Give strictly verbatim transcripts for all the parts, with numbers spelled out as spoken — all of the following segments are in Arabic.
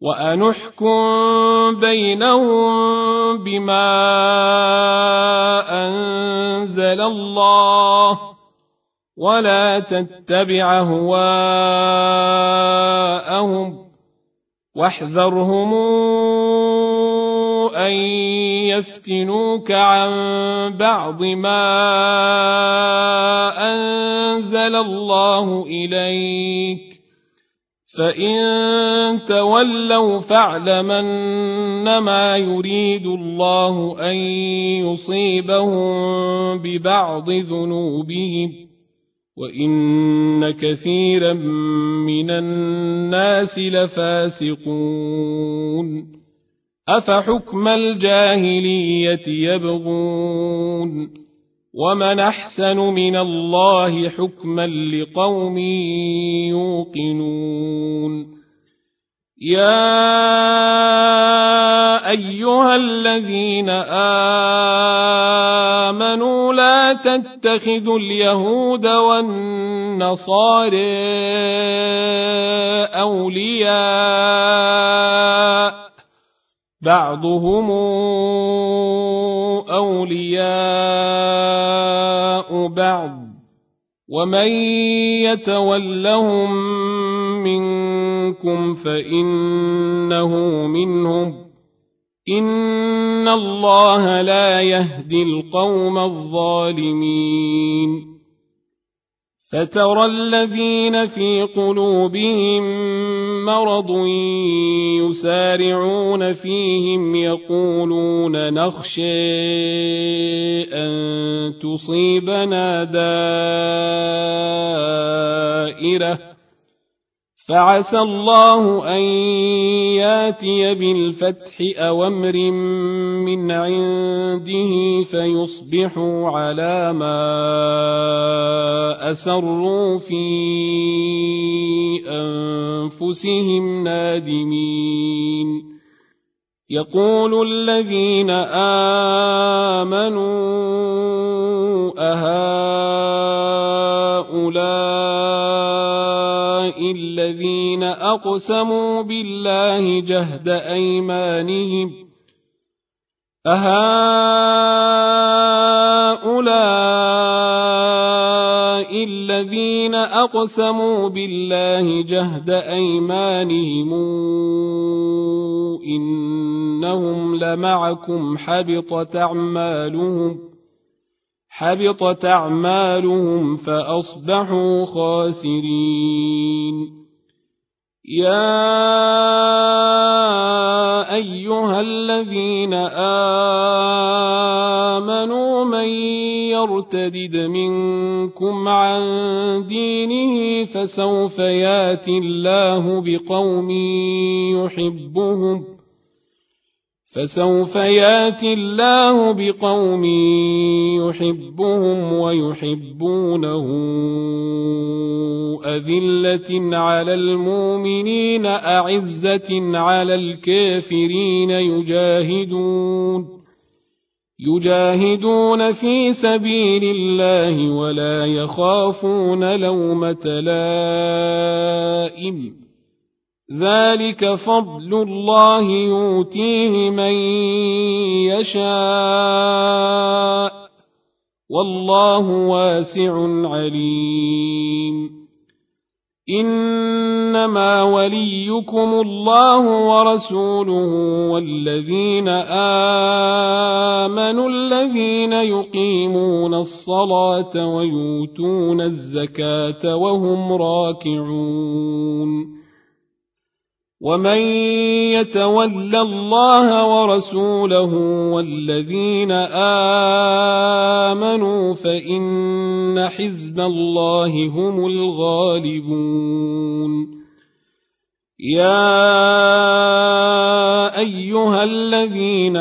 وأن احكم بينهم بما أنزل الله ولا تتبع هواءهم واحذرهم أن يفتنوك عن بعض ما أنزل الله إليك فإن تولوا فاعلم أنما يريد الله أن يصيبهم ببعض ذنوبهم وإن كثيرا من الناس لفاسقون أفحكم الجاهلية يبغون ومن أحسن من الله حكما لقوم يوقنون يا أيها الذين آمنوا لا تتخذوا اليهود والنصارى أولياء بعضهم أولياء بعض ومن يتولهم منكم فإنه منهم إن الله لا يهدي القوم الظالمين فترى الذين في قلوبهم مرض يسارعون فيهم يقولون نخشى أن تصيبنا دائرة فعسى الله أن ياتي بالفتح أو أمر من عنده فيصبحوا على ما أسروا في أنفسهم نادمين يقول الذين آمنوا أهؤلاء الذين أقسموا بالله جهد أيمانهم أهؤلاء الذين أقسموا بالله جهد أيمانهم إنهم لمعكم حبطت أعمالهم حبطت أعمالهم فأصبحوا خاسرين يا أيها الذين آمنوا من يرتدد منكم عن دينه فسوف ياتي الله بقوم يحبهم فسوف ياتي الله بقوم يحبهم ويحبونه أذلة على المؤمنين أعزة على الكافرين يجاهدون يجاهدون في سبيل الله ولا يخافون لومة لائم ذلك فضل الله يؤتيه من يشاء والله واسع عليم إنما وليكم الله ورسوله والذين آمنوا الذين يقيمون الصلاة ويؤتون الزكاة وهم راكعون ومن يتول الله ورسوله والذين آمنوا فإن حزب الله هم الغالبون يا أيها الذين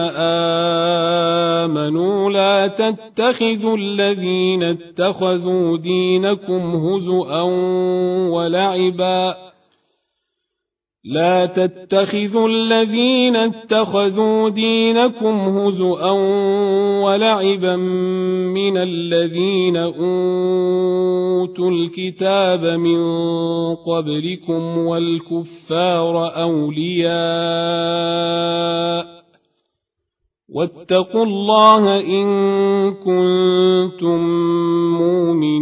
آمنوا لا تتخذوا الذين اتخذوا دينكم هزؤا ولعبا لا تتخذوا الذين اتخذوا دينكم هزؤا ولعبا من الذين أوتوا الكتاب من قبلكم والكفار أولياء واتقوا الله إن كنتم مؤمنين.